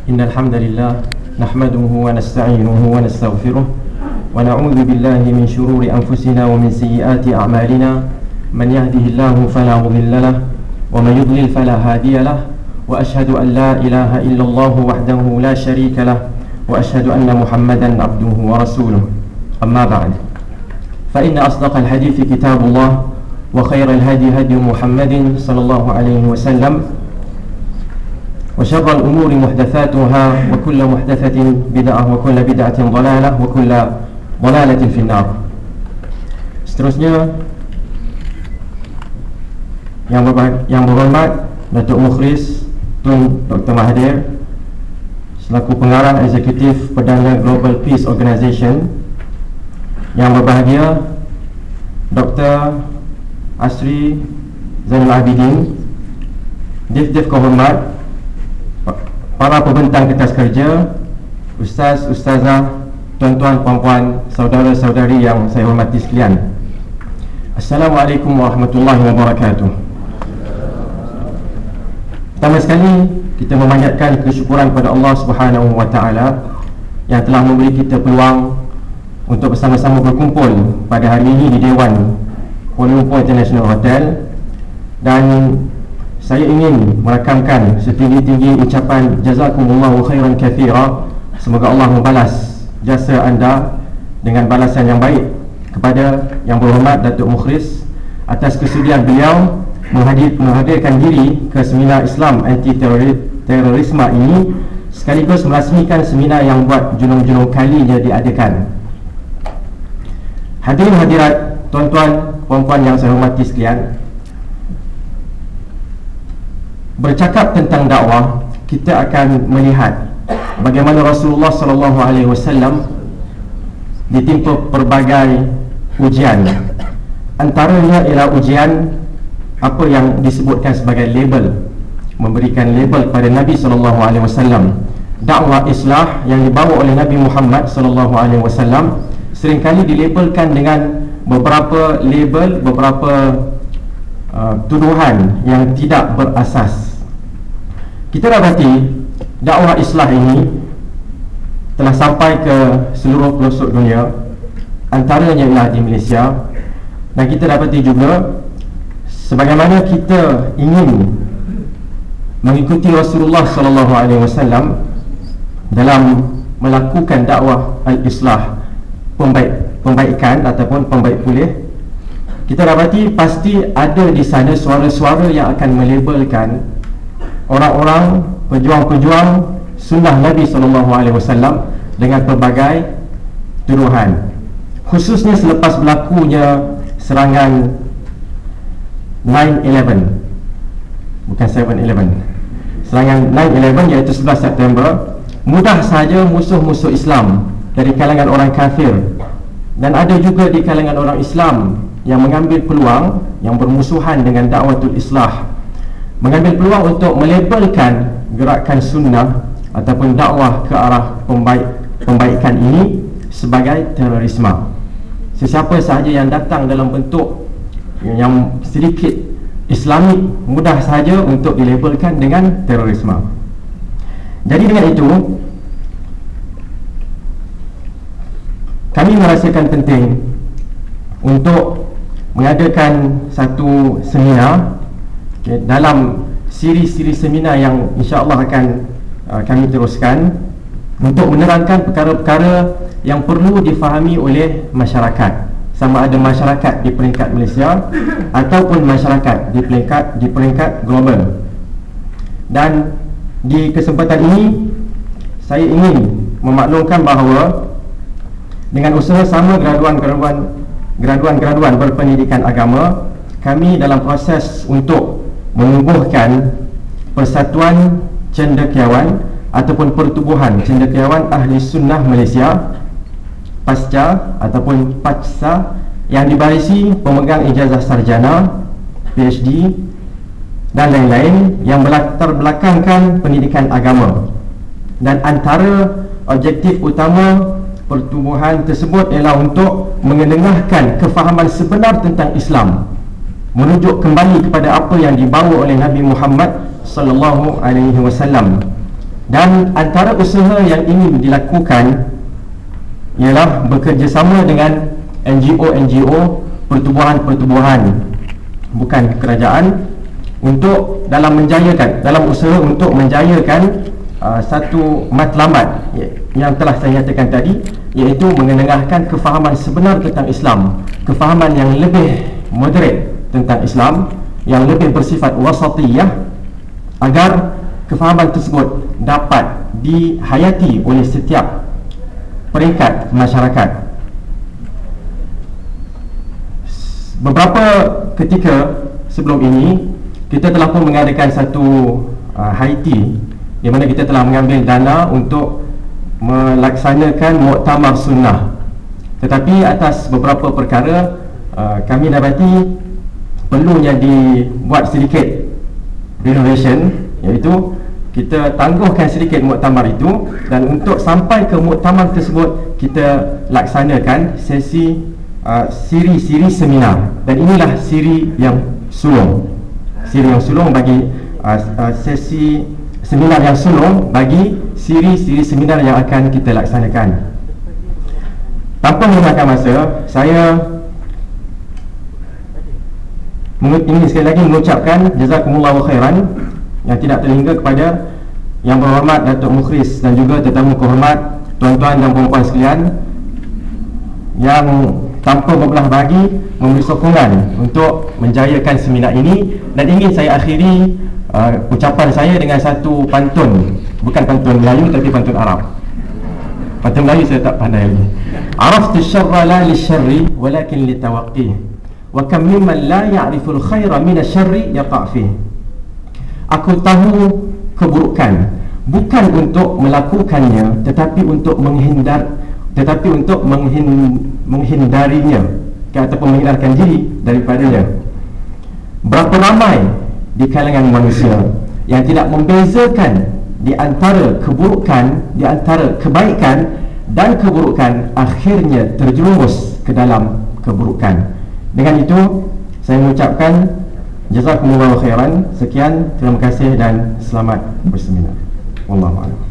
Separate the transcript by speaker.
Speaker 1: إن الحمد لله نحمده ونستعينه ونستغفره ونعوذ بالله من شرور أنفسنا ومن سيئات أعمالنا من يهده الله فلا مضل له ومن يضلل فلا هادي له وأشهد أن لا إله إلا الله وحده لا شريك له وأشهد أن محمدا عبده ورسوله أما بعد فإن أصدق الحديث كتاب الله وخير الهدي هدي محمد صلى الله عليه وسلم وشر الأمور محدثاتها وكل محدثة بدعة وكل بدعة ضلالة وكل ضلالة في النار. Seterusnya yang berhormat Datuk Mukhlis Tun Dr. Mahathir selaku pengarah eksekutif Perdana Global Peace Organisation, yang berbahagia Dr. Asri Zainul Abidin, Div kehormat para pembentang kertas kerja, ustaz, ustazah, tuan-tuan, puan-puan, saudara-saudari yang saya hormati sekalian. Assalamualaikum warahmatullahi wabarakatuh. Pertama sekali kita memanjatkan kesyukuran kepada Allah Subhanahu wa taala yang telah memberi kita peluang untuk bersama-sama berkumpul pada hari ini di Dewan Kuala Lumpur International Hotel, dan saya ingin merakamkan setinggi-tinggi ucapan jazakumullahu khairan katsira. Semoga Allah membalas jasa anda dengan balasan yang baik kepada yang berhormat Datuk Mukhlis atas kesudian beliau menghadirkan diri ke seminar Islam anti terorisme ini, sekaligus merasmikan seminar yang buat junung-junung kalinya diadakan. Hadirin hadirat, tuan-tuan, puan-puan yang saya hormati sekalian, bercakap tentang dakwah, kita akan melihat bagaimana Rasulullah SAW ditimpa pelbagai ujian. Antaranya ialah ujian apa yang disebutkan sebagai label, memberikan label kepada Nabi SAW. Dakwah islah yang dibawa oleh Nabi Muhammad SAW seringkali dilabelkan dengan beberapa label, beberapa tuduhan yang tidak berasas. Kita dapati dakwah islah ini telah sampai ke seluruh pelosok dunia, antaranya ialah di Malaysia. Dan kita dapati juga sebagaimana kita ingin mengikuti Rasulullah SAW dalam melakukan dakwah al-islah, pembaikan ataupun pembaik pulih, kita dapati pasti ada di sana suara-suara yang akan melabelkan orang-orang pejuang-pejuang sunnah Nabi SAW dengan pelbagai tuduhan, khususnya selepas berlakunya serangan 9/11, bukan 7/11, serangan 9/11 iaitu 11 September. Mudah sahaja musuh-musuh Islam dari kalangan orang kafir, dan ada juga di kalangan orang Islam yang mengambil peluang, yang bermusuhan dengan dakwatul islah, mengambil peluang untuk melabelkan gerakan sunnah ataupun dakwah ke arah pembaikan ini sebagai terorisme. Sesiapa sahaja yang datang dalam bentuk yang sedikit Islamik, mudah sahaja untuk dilabelkan dengan terorisme. Jadi dengan itu, kami merasakan penting untuk mengadakan satu seminar, dalam siri-siri seminar yang insya-Allah akan kami teruskan untuk menerangkan perkara-perkara yang perlu difahami oleh masyarakat, sama ada masyarakat di peringkat Malaysia ataupun masyarakat di peringkat global. Dan di kesempatan ini saya ingin memaklumkan bahawa dengan usaha sama graduan berpendidikan agama, kami dalam proses untuk menubuhkan Persatuan Cendekiawan ataupun Pertubuhan Cendekiawan Ahli Sunnah Malaysia, PASCA ataupun PACSA, yang dibarisi pemegang ijazah sarjana, PhD dan lain-lain yang berlatar belakangkan pendidikan agama. Dan antara objektif utama pertubuhan tersebut ialah untuk mengenengahkan kefahaman sebenar tentang Islam, merujuk kembali kepada apa yang dibawa oleh Nabi Muhammad sallallahu alaihi wasallam, Dan antara usaha yang ingin dilakukan ialah bekerjasama dengan NGO-NGO, pertubuhan-pertubuhan bukan kerajaan, untuk dalam usaha untuk menjayakan satu matlamat yang telah saya nyatakan tadi, iaitu mengenengahkan kefahaman sebenar tentang Islam, kefahaman yang lebih moderate tentang Islam, yang lebih bersifat wasatiyah, agar kefahaman tersebut dapat dihayati oleh setiap peringkat masyarakat. Beberapa ketika sebelum ini kita telah pun mengadakan satu Haiti, di mana kita telah mengambil dana untuk melaksanakan muktamar sunnah. Tetapi atas beberapa perkara kami dapati perlunya dibuat sedikit renovation, iaitu kita tangguhkan sedikit muktamar itu, dan untuk sampai ke muktamar tersebut kita laksanakan siri-siri seminar. Dan inilah siri yang sulung bagi sesi seminar yang sulung bagi siri-siri seminar yang akan kita laksanakan. Tanpa menggunakan masa, saya ingin sekali lagi mengucapkan jazakumullahu khairan yang tidak terhingga kepada Yang Berhormat Datuk Mukhris dan juga tetamu kehormat, tuan-tuan dan puan-puan sekalian, yang tanpa berbelah bagi memberi sokongan untuk menjayakan seminar ini. Dan ingin saya akhiri ucapan saya dengan satu pantun, bukan pantun Melayu tapi pantun Arab. Pantun Melayu saya tak pandai lagi. Araftu syarra la lisyarri walakin litawaqqih, wa kam mimman la ya'riful khaira min asyarri yaqa' fih. Aku tahu keburukan bukan untuk melakukannya, tetapi untuk menghindarinya, ataupun menghindarkan diri daripadanya. Berapa ramai di kalangan manusia yang tidak membezakan di antara keburukan, di antara kebaikan dan keburukan, akhirnya terjerumus ke dalam keburukan. Dengan itu saya mengucapkan jazakumullahu khairan. Sekian, terima kasih dan selamat berseminar. Wallahu a'lam.